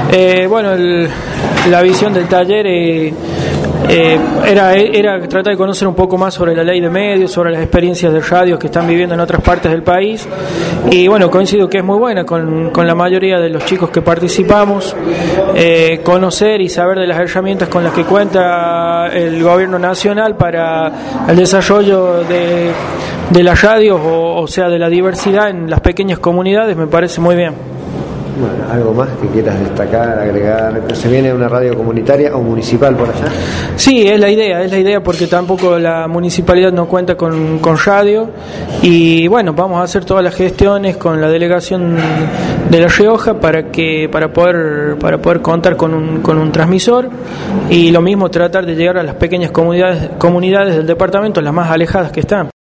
Bueno, la visión del taller era tratar de conocer un poco más sobre la ley de medios, sobre las experiencias de radios que están viviendo en otras partes del país, y bueno, coincido que es muy buena con la mayoría de los chicos que participamos, conocer y saber de las herramientas con las que cuenta el gobierno nacional para el desarrollo de las radios, o sea, de la diversidad en las pequeñas comunidades, me parece muy bien. Bueno, ¿algo más que quieras destacar, agregar? ¿Se viene una radio comunitaria o municipal por allá? Sí, es la idea porque tampoco la municipalidad no cuenta con radio, y bueno, vamos a hacer todas las gestiones con la delegación de La Rioja para poder contar con un transmisor, y lo mismo tratar de llegar a las pequeñas comunidades del departamento, las más alejadas que están.